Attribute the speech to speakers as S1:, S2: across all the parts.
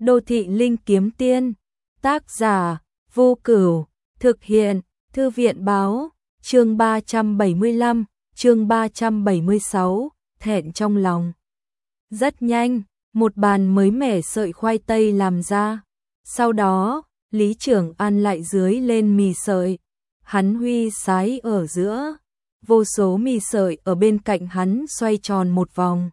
S1: Đô thị linh kiếm tiên. Tác giả Vô Cửu. Thực hiện Thư viện báo. Chương 375, chương 376, thẹn trong lòng. Rất nhanh, một bàn mới mẻ sợi khoai tây làm ra. Sau đó, Lý Trưởng An lại dưới lên mì sợi. Hắn huy sái ở giữa. Vô số mì sợi ở bên cạnh hắn xoay tròn một vòng,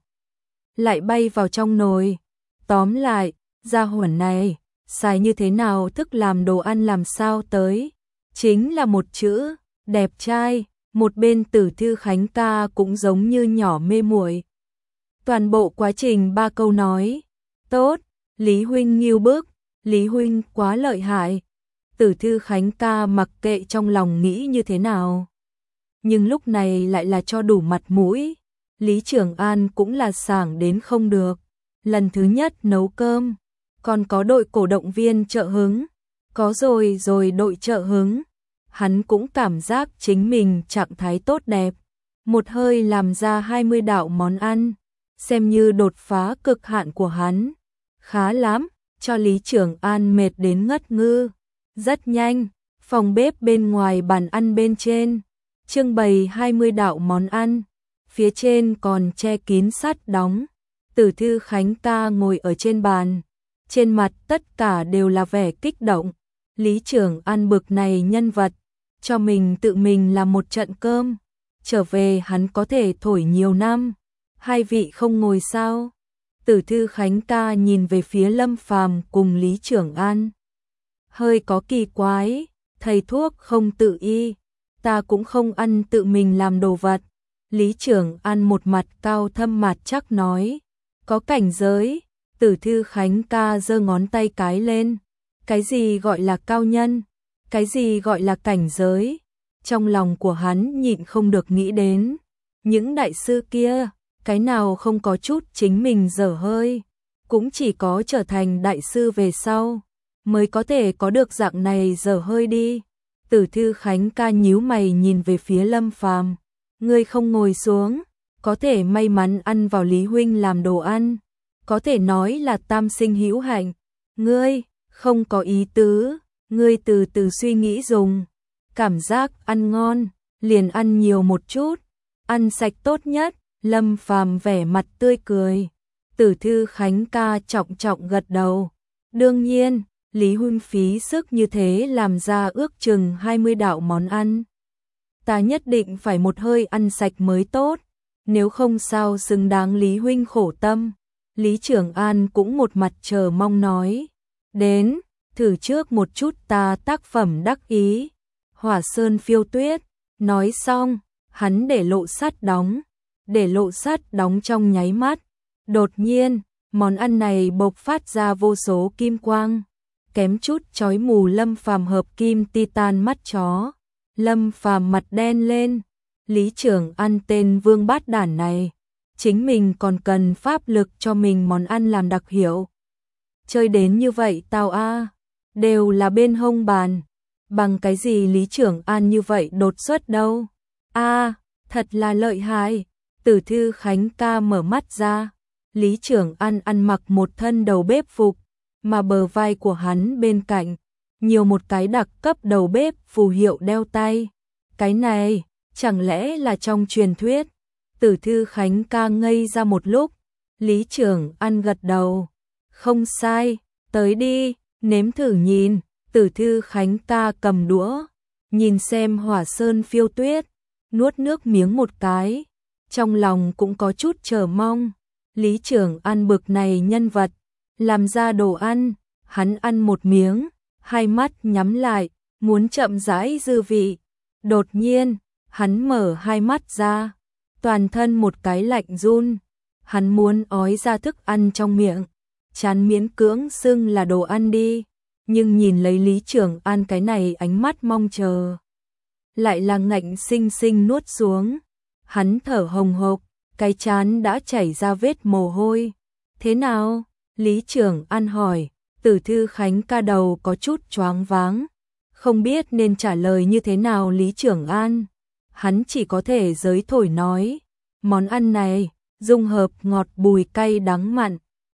S1: lại bay vào trong nồi. Tóm lại, gia hỏa này, xài như thế nào thức làm đồ ăn làm sao tới. Chính là một chữ, đẹp trai. Một bên Tử Thư Khánh ca cũng giống như nhỏ mê muội. Toàn bộ quá trình 3 câu nói. Tốt, Lý huynh ngưu bức, Lý huynh quá lợi hại. Tử Thư Khánh ca mặc kệ trong lòng nghĩ như thế nào, nhưng lúc này lại là cho đủ mặt mũi. Lý Trưởng An cũng là sảng đến không được. Lần thứ nhất nấu cơm, còn có đội cổ động viên trợ hứng, có rồi đội trợ hứng. Hắn cũng cảm giác chính mình trạng thái tốt đẹp, một hơi làm ra 20 đạo món ăn, xem như đột phá cực hạn của hắn. Khá lắm, cho Lý Trưởng An mệt đến ngất ngư. Rất nhanh, phòng bếp bên ngoài bàn ăn bên trên trưng bày 20 đạo món ăn, phía trên còn che kín sắt đóng. Tử Thư Khánh ca ngồi ở trên bàn, trên mặt tất cả đều là vẻ kích động. Lý Trưởng An bực này nhân vật, cho mình tự mình làm một trận cơm, trở về hắn có thể thổi nhiều năm. Hai vị không ngồi sao? Tử Thư Khánh ca nhìn về phía Lâm Phàm cùng Lý Trưởng An. Hơi có kỳ quái, thầy thuốc không tự y, ta cũng không ăn tự mình làm đồ vật. Lý Trưởng An một mặt cao thâm mặt chắc nói, có cảnh giới. Tử Thư Khánh ca giơ ngón tay cái lên. Cái gì gọi là cao nhân? Cái gì gọi là cảnh giới? Trong lòng của hắn nhịn không được nghĩ đến những đại sư kia, cái nào không có chút chính mình dở hơi, cũng chỉ có trở thành đại sư về sau mới có thể có được dạng này dở hơi đi. Tử Thư Khánh ca nhíu mày nhìn về phía Lâm Phàm, ngươi không ngồi xuống, có thể may mắn ăn vào Lý huynh làm đồ ăn, có thể nói là tam sinh hữu hạnh. Ngươi không có ý tứ, ngươi từ từ suy nghĩ dùng. Cảm giác ăn ngon, liền ăn nhiều một chút, ăn sạch tốt nhất. Lâm Phàm vẻ mặt tươi cười. Tử Thư Khánh ca trọng trọng gật đầu. Đương nhiên, Lý huynh phí sức như thế làm ra ước chừng 20 đạo món ăn, ta nhất định phải một hơi ăn sạch mới tốt, nếu không sao xứng đáng Lý huynh khổ tâm. Lý Trưởng An cũng một mặt chờ mong nói, đến, thử trước một chút ta tác phẩm đắc ý, Hỏa Sơn Phiêu Tuyết. Nói xong, hắn để lộ sắt đóng trong nháy mắt. Đột nhiên, món ăn này bộc phát ra vô số kim quang, kém chút chói mù Lâm Phàm hợp kim titan mắt chó. Lâm Phàm mặt đen lên. Lý Trưởng An tên vương bát đản này, chính mình còn cần pháp lực cho mình món ăn làm đặc hiệu. Chơi đến như vậy tao a, đều là bên hông bàn, bằng cái gì Lý Trưởng An như vậy đột xuất đâu. A, thật là lợi hại. Tử Thư Khánh ca mở mắt ra. Lý Trưởng An ăn mặc một thân đầu bếp phục, mà bờ vai của hắn bên cạnh nhiều một cái đặc cấp đầu bếp phù hiệu đeo tay. Cái này chẳng lẽ là trong truyền thuyết? Tử Thư Khánh ca ngây ra một lúc. Lý Trưởng An gật đầu, không sai, tới đi, nếm thử nhìn. Tử Thư Khánh ca cầm đũa, nhìn xem Hỏa Sơn Phiêu Tuyết, nuốt nước miếng một cái, trong lòng cũng có chút chờ mong. Lý Trưởng An bực này nhân vật, làm ra đồ ăn, hắn ăn một miếng, hai mắt nhắm lại, muốn chậm rãi dư vị. Đột nhiên, hắn mở hai mắt ra, toàn thân một cái lạnh run, hắn muốn ói ra thức ăn trong miệng, chán miễn cưỡng xưng là đồ ăn đi, nhưng nhìn lấy Lý Trưởng An cái này ánh mắt mong chờ, lại là ngạnh sinh sinh nuốt xuống. Hắn thở hồng hộc, cái trán đã chảy ra vết mồ hôi. Thế nào? Lý Trưởng An hỏi. Tử Thư Khánh ca đầu có chút choáng váng, không biết nên trả lời như thế nào Lý Trưởng An. Hắn chỉ có thể giới thổi nói, món ăn này dung hợp ngọt bùi cay đắng mặn,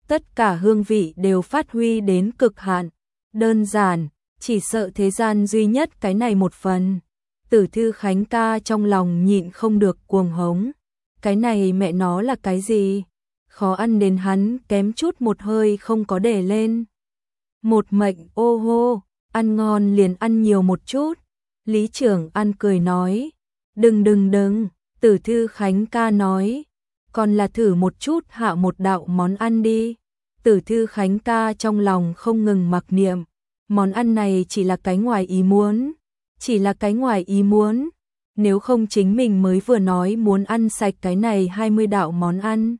S1: tất cả hương vị đều phát huy đến cực hạn, đơn giản, chỉ sợ thế gian duy nhất cái này một phần. Tử Thư Khánh ca trong lòng nhịn không được cuồng hống. Cái này mẹ nó là cái gì? Khó ăn đến hắn kém chút một hơi không có để lên. Một mệnh ô hô, ăn ngon liền ăn nhiều một chút. Lý Trưởng An cười nói, đừng, Tử Thư Khánh ca nói, còn là thử một chút hạ một đạo món ăn đi. Tử Thư Khánh ca trong lòng không ngừng mặc niệm, món ăn này chỉ là cái ngoài ý muốn, nếu không chính mình mới vừa nói muốn ăn sạch cái này 20 đạo món ăn.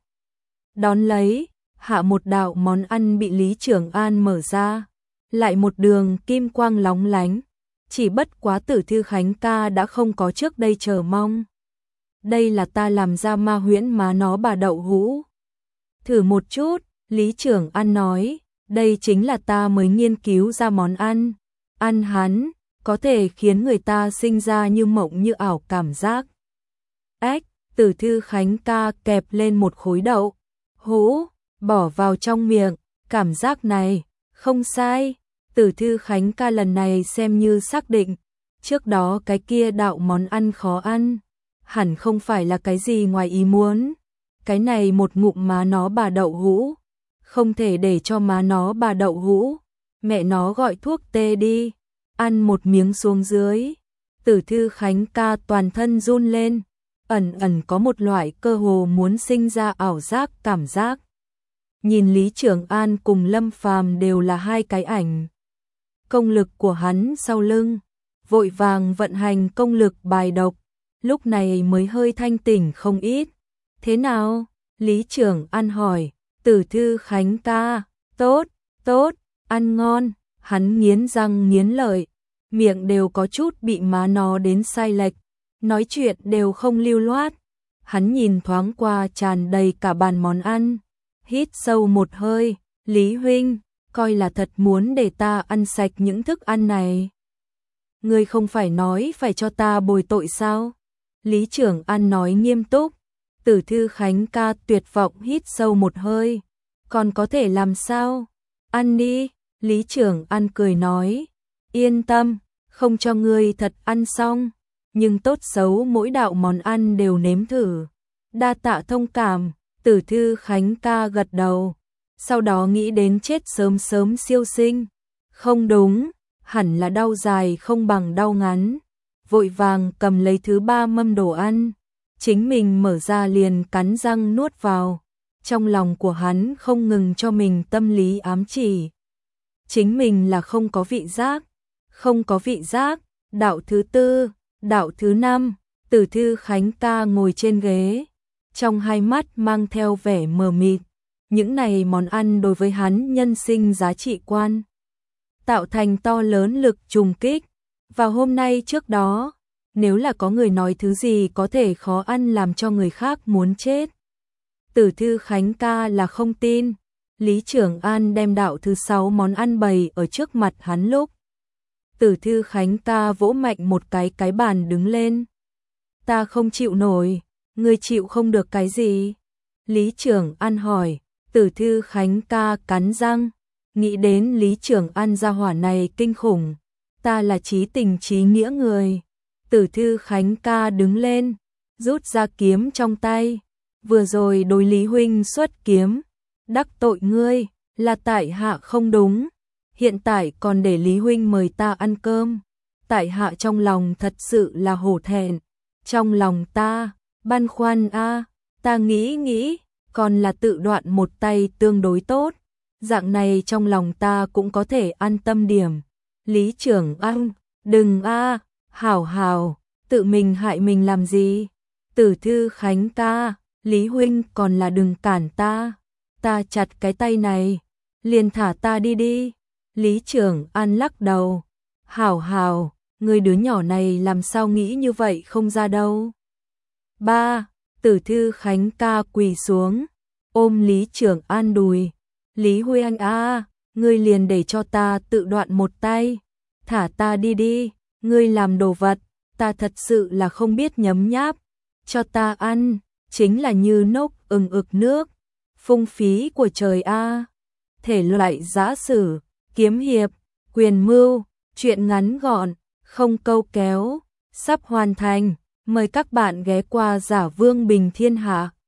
S1: Đón lấy, hạ một đạo món ăn bị Lý Trưởng An mở ra, lại một đường kim quang lóng lánh, chỉ bất quá Tử Thư Khánh ca đã không có trước đây chờ mong. Đây là ta làm ra ma huyễn má nó bà đậu hũ. Thử một chút, Lý Trưởng An nói, đây chính là ta mới nghiên cứu ra món ăn. Ăn hắn, có thể khiến người ta sinh ra như mộng như ảo cảm giác. Ếch, Tử Thư Khánh ca kẹp lên một khối đậu hũ, bỏ vào trong miệng, cảm giác này, không sai. Tử Thư Khánh ca lần này xem như xác định, trước đó cái kia đạo món ăn khó ăn, hẳn không phải là cái gì ngoài ý muốn. Cái này một ngụm má nó bà đậu hũ, không thể để cho má nó bà đậu hũ, mẹ nó gọi thuốc tê đi. Ăn một miếng xuống dưới, Tử Thư Khánh ca toàn thân run lên, ẩn có một loại cơ hồ muốn sinh ra ảo giác cảm giác. Nhìn Lý Trưởng An cùng Lâm Phàm đều là hai cái ảnh. Công lực của hắn sau lưng, vội vàng vận hành công lực bài độc, lúc này mới hơi thanh tỉnh không ít. Thế nào? Lý Trưởng An hỏi. Tử Thư Khánh ca, tốt, ăn ngon. Hắn nghiến răng nghiến lợi, miệng đều có chút bị má nó đến sai lệch, nói chuyện đều không lưu loát. Hắn nhìn thoáng qua tràn đầy cả bàn món ăn, hít sâu một hơi, Lý huynh, coi là thật muốn để ta ăn sạch những thức ăn này. Ngươi không phải nói phải cho ta bồi tội sao? Lý Trưởng An nói nghiêm túc. Tử Thư Khánh ca tuyệt vọng hít sâu một hơi, còn có thể làm sao? Ăn đi. Lý Trưởng An cười nói, yên tâm, không cho ngươi thật ăn xong, nhưng tốt xấu mỗi đạo món ăn đều nếm thử. Đa tạ thông cảm. Tử Thư Khánh ca gật đầu, sau đó nghĩ đến chết sớm siêu sinh. Không đúng, hẳn là đau dài không bằng đau ngắn. Vội vàng cầm lấy thứ 3 mâm đồ ăn, chính mình mở ra liền cắn răng nuốt vào. Trong lòng của hắn không ngừng cho mình tâm lý ám chỉ, chính mình là không có vị giác. Đạo thứ 4, đạo thứ 5, Tử Thư Khánh ca ngồi trên ghế, trong hai mắt mang theo vẻ mờ mịt. Những này món ăn đối với hắn nhân sinh giá trị quan, tạo thành to lớn lực trùng kích. Vào hôm nay trước đó, nếu là có người nói thứ gì có thể khó ăn làm cho người khác muốn chết, Tử Thư Khánh ca là không tin. Lý Trưởng An đem đạo thứ 6 món ăn bày ở trước mặt hắn lúc, Tử Thư Khánh ca vỗ mạnh một cái bàn đứng lên. Ta không chịu nổi. Ngươi chịu không được cái gì? Lý Trưởng An hỏi. Tử Thư Khánh ca cắn răng, nghĩ đến Lý Trưởng An gia hỏa này kinh khủng, ta là chí tình chí nghĩa người. Tử Thư Khánh ca đứng lên, rút ra kiếm trong tay, vừa rồi đối Lý huynh xuất kiếm, đắc tội ngươi, là tại hạ không đúng, hiện tại còn để Lý huynh mời ta ăn cơm, tại hạ trong lòng thật sự là hổ thẹn. Trong lòng ta băn khoăn ta nghĩ còn là tự đoạn một tay tương đối tốt, dạng này trong lòng ta cũng có thể an tâm điểm. Lý Trưởng An, đừng hảo, tự mình hại mình làm gì? Tử Thư Khánh ca, Lý huynh còn là đừng cản ta chặt cái tay này, liền thả ta đi. Lý Trưởng An lắc đầu, hảo, người đứa nhỏ này làm sao nghĩ như vậy không ra đâu. Tử Thư Khánh ca quỳ xuống, ôm Lý Trưởng An đùi. Lý huynh ngươi liền để cho ta tự đoạn một tay, thả ta đi, ngươi làm đồ vật, ta thật sự là không biết nhấm nháp, cho ta ăn, chính là như nốc ực nước, phung phí của trời a. Thể loại giã sử, kiếm hiệp, quyền mưu, truyện ngắn gọn, không câu kéo, sắp hoàn thành. Mời các bạn ghé qua Giả Vương Bình Thiên Hạ.